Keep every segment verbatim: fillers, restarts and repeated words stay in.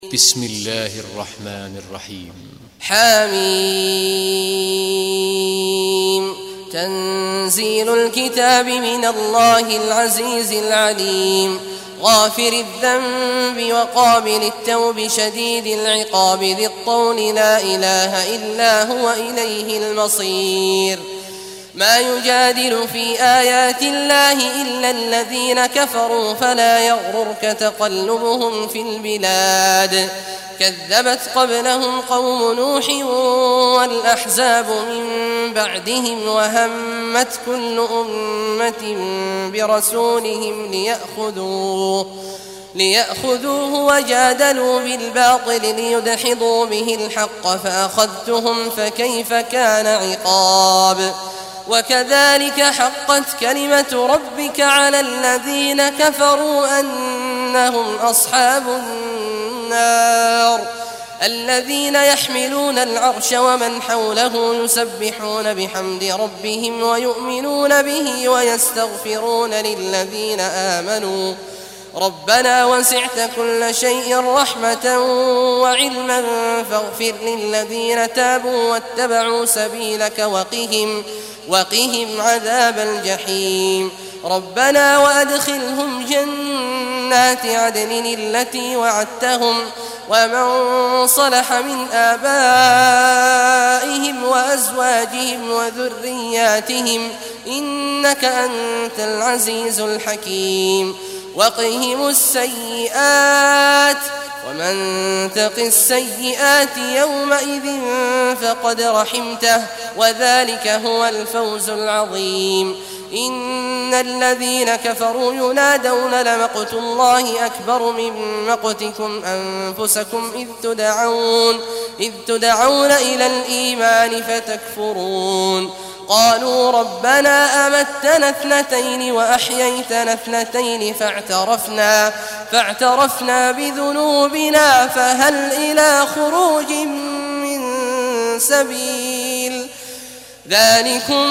بسم الله الرحمن الرحيم. حميم. تنزيل الكتاب من الله العزيز العليم، غافر الذنب وقابل التوب شديد العقاب ذي الطول لا إله إلا هو إليه المصير. ما يجادل في آيات الله إلا الذين كفروا فلا يغررك تقلبهم في البلاد. كذبت قبلهم قوم نوح والأحزاب من بعدهم وهمت كل أمة برسولهم ليأخذوه ليأخذوه وجادلوا بالباطل ليدحضوا به الحق فأخذتهم فكيف كان عقاب. وكذلك حقت كلمة ربك على الذين كفروا أنهم أصحاب النار. الذين يحملون العرش ومن حوله يسبحون بحمد ربهم ويؤمنون به ويستغفرون للذين آمنوا ربنا وسعت كل شيء رحمة وعلما فاغفر للذين تابوا واتبعوا سبيلك وقهم, وقهم عذاب الجحيم. ربنا وأدخلهم جنات عدن التي وعدتهم ومن صلح من آبائهم وأزواجهم وذرياتهم إنك أنت العزيز الحكيم. وقهم السيئات ومن تق السيئات يومئذ فقد رحمته وذلك هو الفوز العظيم. إن الذين كفروا ينادون لمقت الله أكبر من مقتكم أنفسكم إذ تدعون, إذ تدعون إلى الإيمان فتكفرون. قالوا ربنا أمتنا اثنتين وأحييتنا اثنتين فاعترفنا, فاعترفنا بذنوبنا فهل إلى خروج من سبيل. ذلكم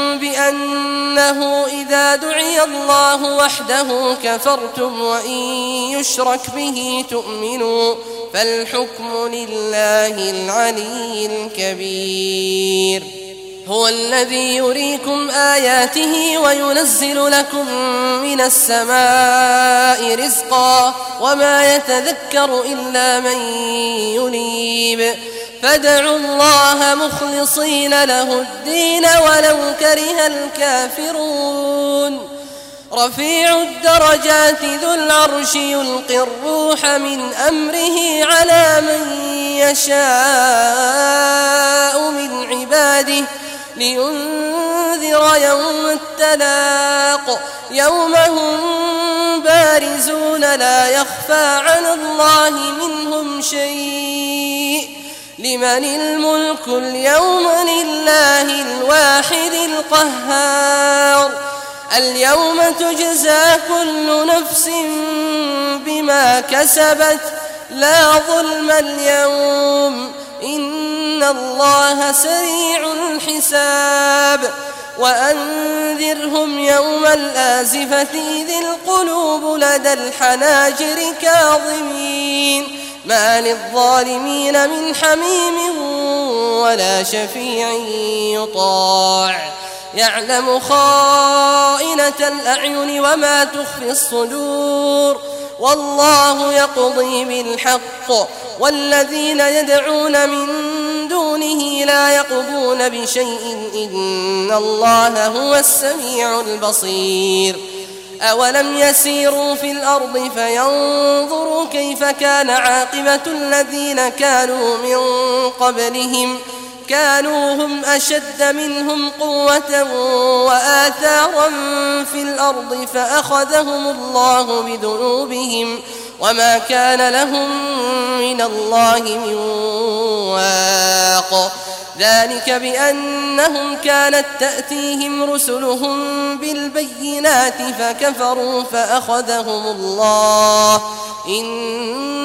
بأنه إذا دعي الله وحده كفرتم وإن يشرك به تؤمنوا فالحكم لله العلي الكبير. هو الذي يريكم آياته وينزل لكم من السماء رزقا وما يتذكر إلا من ينيب. فادعوا الله مخلصين له الدين ولو كره الكافرون. رفيع الدرجات ذو العرش يلقي الروح من أمره على من يشاء من عباده لينذر يوم التلاق يوم هم بارزون لا يخفى على الله منهم شيء. لمن الملك اليوم لله الواحد القهار. اليوم تجزى كل نفس بما كسبت لا ظلم اليوم إن الله سريع الحساب. وأنذرهم يوم الآزفة إذ القلوب لدى الحناجر كاظمين ما للظالمين من حميم ولا شفيع يطاع. يعلم خائنة الأعين وما تخفي الصدور والله يقضي بالحق والذين يدعون من دونه لا يقضون بشيء إن الله هو السميع البصير. أولم يسيروا في الأرض فينظروا كيف كان عاقبة الذين كانوا من قبلهم كانوا هم أشد منهم قوة وآثارا في الأرض فأخذهم الله بذنوبهم وما كان لهم من الله من واق. ذلك بأنهم كانت تأتيهم رسلهم بالبينات فكفروا فأخذهم الله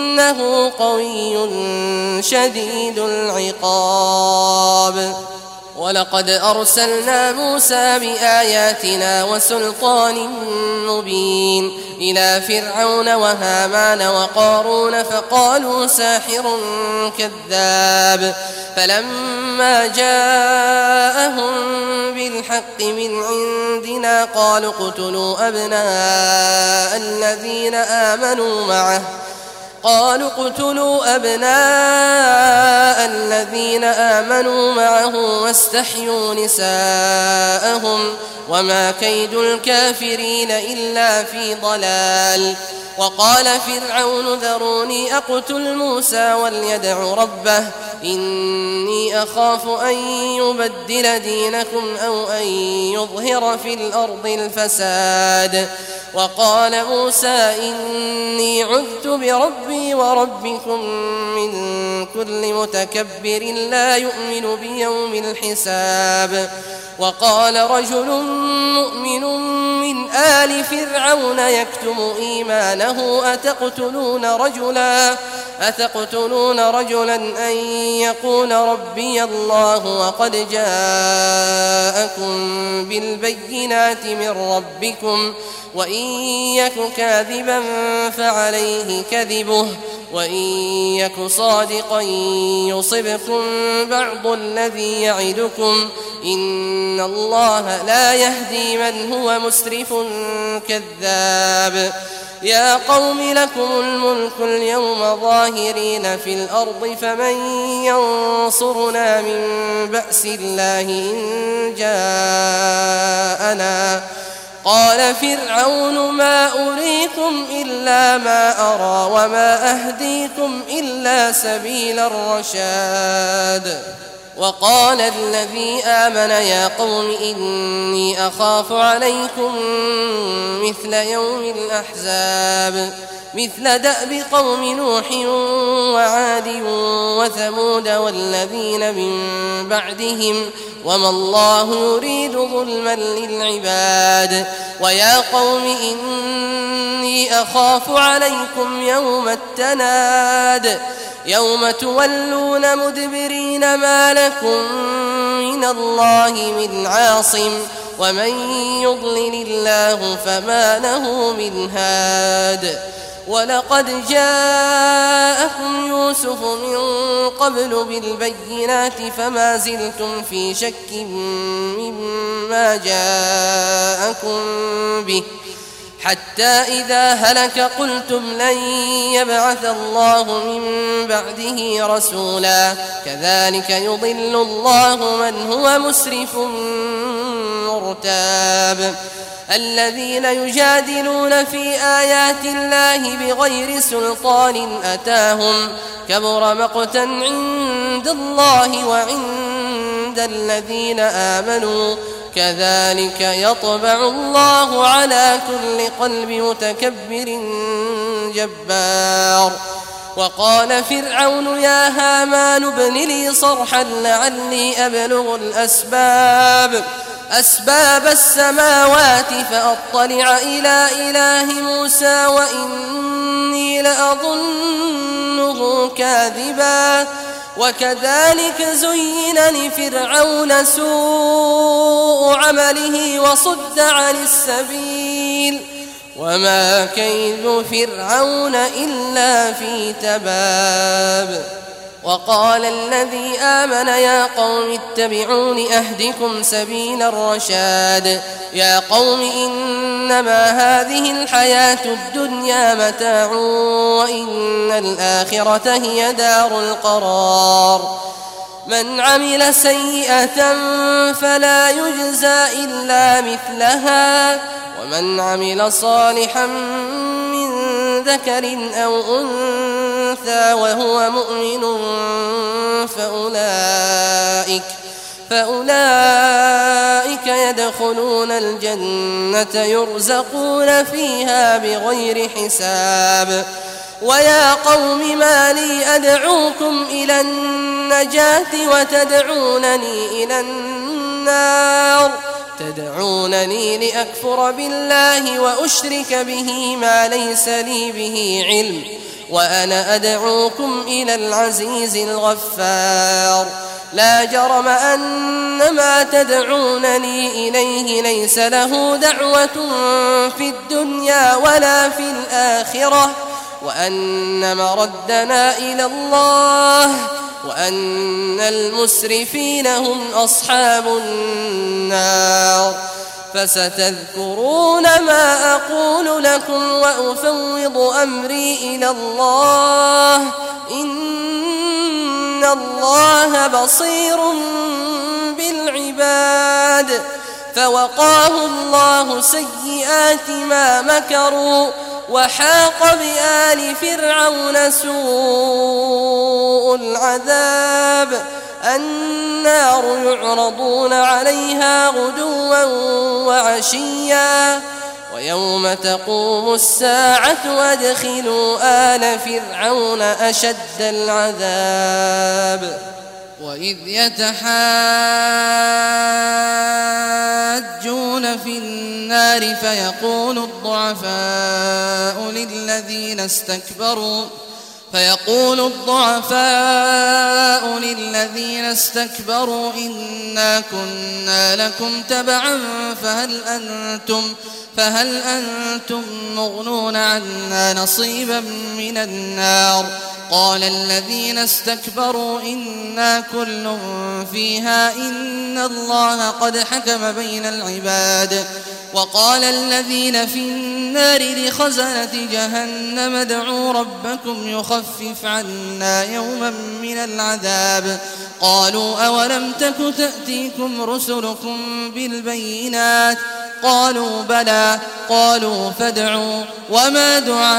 إنه قوي شديد العقاب. ولقد أرسلنا موسى بآياتنا وسلطان مبين إلى فرعون وهامان وقارون فقالوا ساحر كذاب فلما جاءهم بالحق من عندنا قالوا اقتلوا أبناء الذين آمنوا معه قالوا اقتلوا أبناء الذين آمنوا معه واستحيوا نساءهم وما كيد الكافرين إلا في ضلال. وقال فرعون ذروني أقتل موسى وليدع ربه إني أخاف أن يبدل دينكم أو أن يظهر في الأرض الفساد. وقال موسى إني عذت بربي وربكم من كل متكبر لا يؤمن بيوم الحساب. وقال رجل مؤمن من آل فرعون يكتم إيمانه أتقتلون رجلا أتقتلون رجلا أن يقول ربي الله وقد جاءكم بالبينات من ربكم وإن يك كاذبا فعليه كذبه وإن يك صادقا يصبكم بعض الذي يعدكم إن الله لا يهدي من هو مسرف كذاب. يا قوم لكم الملك اليوم ظاهرين في الأرض فمن ينصرنا من بأس الله إن جاءنا. قال فرعون ما أريكم إلا ما أرى وما أهديكم إلا سبيل الرشاد. وقال الذي آمن يا قوم إني أخاف عليكم مثل يوم الأحزاب مثل دأب قوم نوح وعاد وثمود والذين من بعدهم وما الله يريد ظلما للعباد. ويا قوم إني أخاف عليكم يوم التناد يوم تولون مدبرين ما لكم من الله من عاصم ومن يضلل الله فما له من هاد. ولقد جاءكم يوسف من قبل بالبينات فما زلتم في شك مما جاءكم به حتى إذا هلك قلتم لن يبعث الله من بعده رسولا كذلك يضل الله من هو مسرف مرتاب. الذين يجادلون في آيات الله بغير سلطان أتاهم كبر مقتا عند الله وعند الذين آمنوا كذلك يطبع الله على كل قلب متكبر جبار. وقال فرعون يا هامان ابن لي صرحا لعلي أبلغ الأسباب أسباب السماوات فأطلع إلى إله موسى وإني لأظنه كاذبا. وكذلك زين لفرعون سوء عمله وصد عن السبيل وما كيد فرعون إلا في تباب. وقال الذي آمن يا قوم اتبعون أهدكم سبيل الرشاد. يا قوم إنما هذه الحياة الدنيا متاع وإن الآخرة هي دار القرار. من عمل سيئة فلا يجزى إلا مثلها ومن عمل صالحا من ذكر أو أنثى وهو مؤمن فأولئك, فأولئك يدخلون الجنة يرزقون فيها بغير حساب. ويا قوم ما لي أدعوكم إلى النجاة وتدعونني إلى النار تدعونني لأكفر بالله وأشرك به ما ليس لي به علم وأنا أدعوكم إلى العزيز الغفار. لا جرم أن ما تدعونني إليه ليس له دعوة في الدنيا ولا في الآخرة وأن مردنا إلى الله وأن المسرفين هم أصحاب النار. فستذكرون ما أقول لكم وأفوض أمري إلى الله إن الله بصير بالعباد. فوقاه الله سيئات ما مكروا وحاق بآل فرعون سوء العذاب. النار يعرضون عليها غدوا وعشيا ويوم تقوم الساعة أدخلوا آل فرعون أشد العذاب. وإذ يتحاجون في النار فيقول الضعفاء للذين استكبروا فيقول الضعفاء للذين استكبروا إنا كنا لكم تبعا فهل أنتم فهل أنتم مغنون عنا نصيبا من النار. قال الذين استكبروا إنا كل فيها إن الله قد حكم بين العباد. وقال الذين في النار لخزنة جهنم ادعوا ربكم يخفف عنا يوما من العذاب. قالوا أولم تك تأتيكم رسلكم بالبينات قالوا بلى قالوا فادعوا وما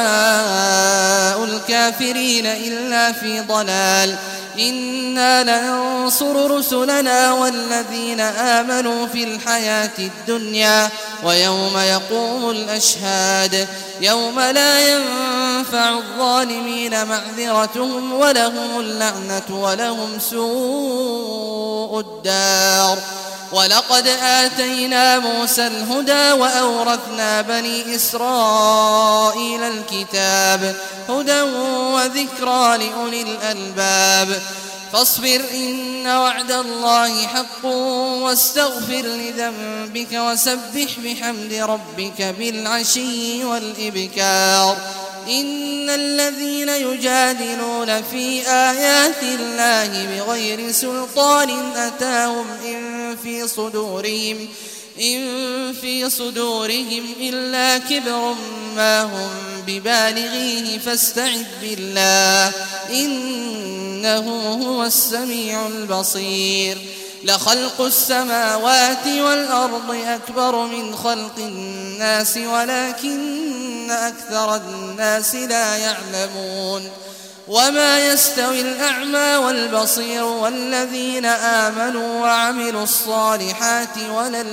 دعاء الكافرين إلا في ضلال. إنا لننصر رسلنا والذين آمنوا في الحياة الدنيا ويوم يقوم الأشهاد يوم لا ينفع الظالمين معذرتهم ولهم اللعنة ولهم سوء الدار. ولقد آتينا موسى الهدى وأورثنا بني إسرائيل الكتاب هدى وذكرى لأولي الألباب. فاصبر إن وعد الله حق واستغفر لذنبك وسبح بحمد ربك بالعشي والإبكار. إن الذين يجادلون في آيات الله بغير سلطان أتاهم إن في صدورهم إن في صدورهم إلا كبر ما هم ببالغيه فاستعذ بالله إنه هو السميع البصير. لخلق السماوات والأرض أكبر من خلق الناس ولكن أكثر الناس لا يعلمون. وما يستوي الأعمى والبصير والذين آمنوا وعملوا الصالحات ولا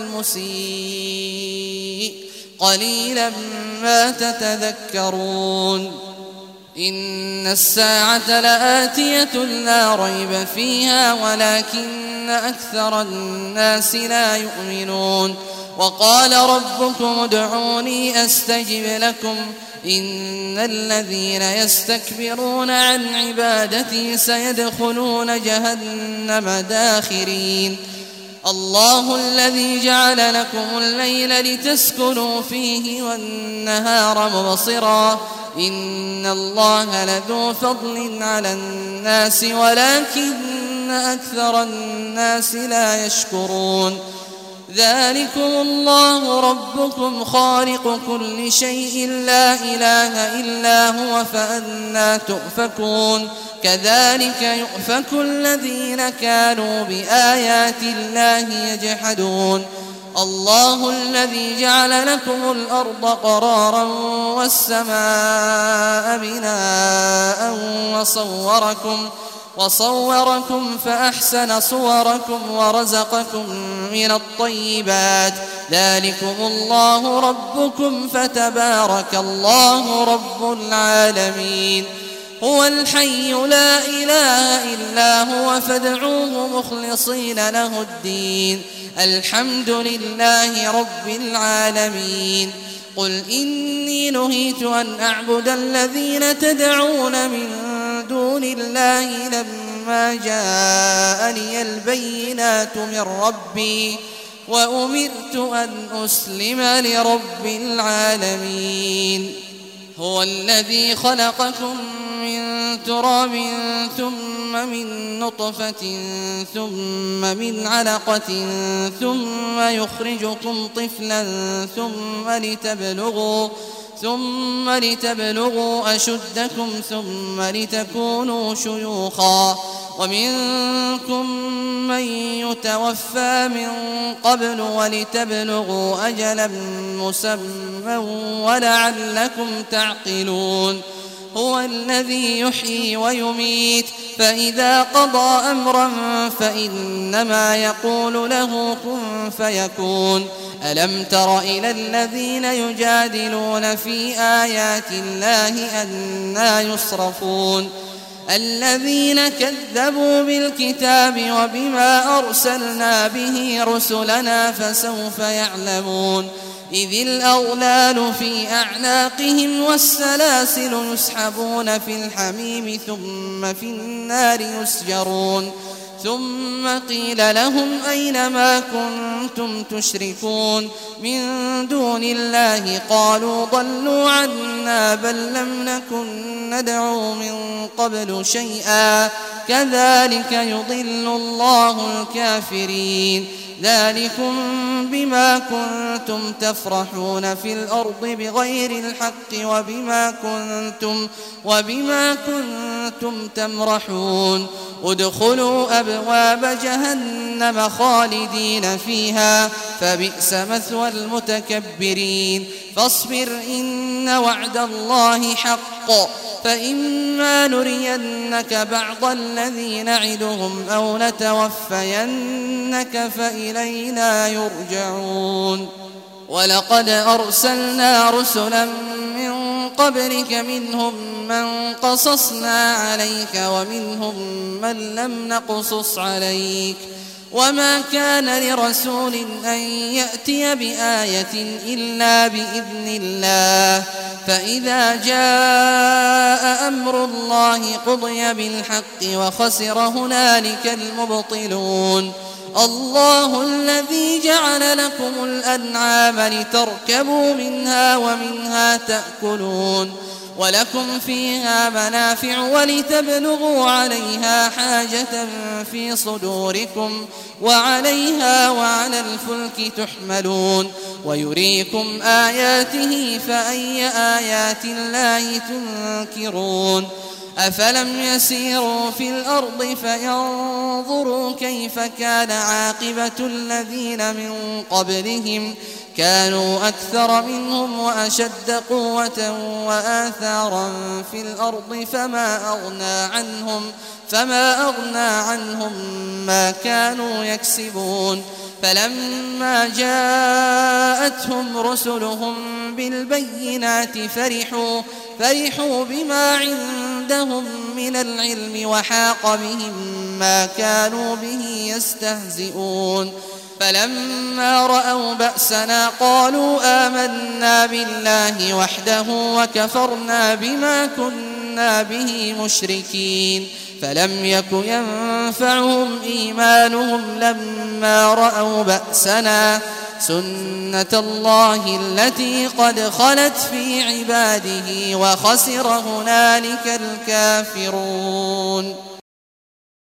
المسيء قليلا ما تتذكرون. إن الساعة لآتية لا ريب فيها ولكن أكثر الناس لا يؤمنون. وقال ربكم ادعوني أستجب لكم إن الذين يستكبرون عن عبادتي سيدخلون جهنم داخرين. الله الذي جعل لكم الليل لتسكنوا فيه والنهار مبصرا إن الله لذو فضل على الناس ولكن أكثر الناس لا يشكرون. ذلكم الله ربكم خالق كل شيء لا إله إلا هو فأنى تؤفكون. كذلك يؤفك الذين كانوا بآيات الله يجحدون. الله الذي جعل لكم الأرض قرارا والسماء بناء وصوركم وصوركم فأحسن صوركم ورزقكم من الطيبات. ذلكم الله ربكم فتبارك الله رب العالمين. هو الحي لا إله إلا هو فادعوه مخلصين له الدين الحمد لله رب العالمين. قل إني نهيت أن أعبد الذين تدعون من دون الله لما ما جاءني البينات من ربي وأمرت أن أسلم لرب العالمين. هو الذي خلقكم من تراب ثم من نطفة ثم من علقة ثم يخرجكم طفلا ثم لتبلغوا ثم لتبلغوا أشدكم ثم لتكونوا شيوخا ومنكم من يتوفى من قبل ولتبلغوا أجلا مسمى ولعلكم تعقلون. هو الذي يحيي ويميت فإذا قضى أمرا فإنما يقول له كن فيكون. ألم تر إلى الذين يجادلون في آيات الله أنى يصرفون الذين كذبوا بالكتاب وبما أرسلنا به رسلنا فسوف يعلمون. إذ الأغلال في أعناقهم والسلاسل يسحبون في الحميم ثم في النار يسجرون. ثم قيل لهم أين ما كنتم تشركون من دون الله قالوا ضلوا عنا بل لم نكن ندعو من قبل شيئا كذلك يضل الله الكافرين. ذلكم بما كنتم تفرحون في الأرض بغير الحق وبما كنتم, وبما كنتم تمرحون. ادخلوا أبواب جهنم خالدين فيها فبئس مثوى المتكبرين. فاصبر إن وعد الله حق فإما نرينك بعض الذي نعدهم أو نتوفينك فإلينا يرجعون. ولقد أرسلنا رسلا من قبلك منهم من قصصنا عليك ومنهم من لم نقصص عليك وما كان لرسول أن يأتي بآية إلا بإذن الله. فإذا جاء أمر الله قضي بالحق وخسر هنالك المبطلون. الله الذي جعل لكم الأنعام لتركبوا منها ومنها تأكلون ولكم فيها منافع ولتبلغوا عليها حاجة في صدوركم وعليها وعلى الفلك تحملون. ويريكم آياته فأي آيات الله تنكرون. أفلم يسيروا في الأرض فينظروا كيف كان عاقبة الذين من قبلهم كانوا أكثر منهم وأشد قوة وآثارا في الأرض فما أغنى عنهم فما أغنى عنهم ما كانوا يكسبون. فلما جاءتهم رسلهم بالبينات فرحوا فرحوا بما عندهم من العلم وحاق بهم ما كانوا به يستهزئون. فلما رأوا بأسنا قالوا آمنا بالله وحده وكفرنا بما كنا به مشركين. فلم يك ينفعهم إيمانهم لما رأوا بأسنا سنة الله التي قد خلت في عباده وخسر هنالك الكافرون.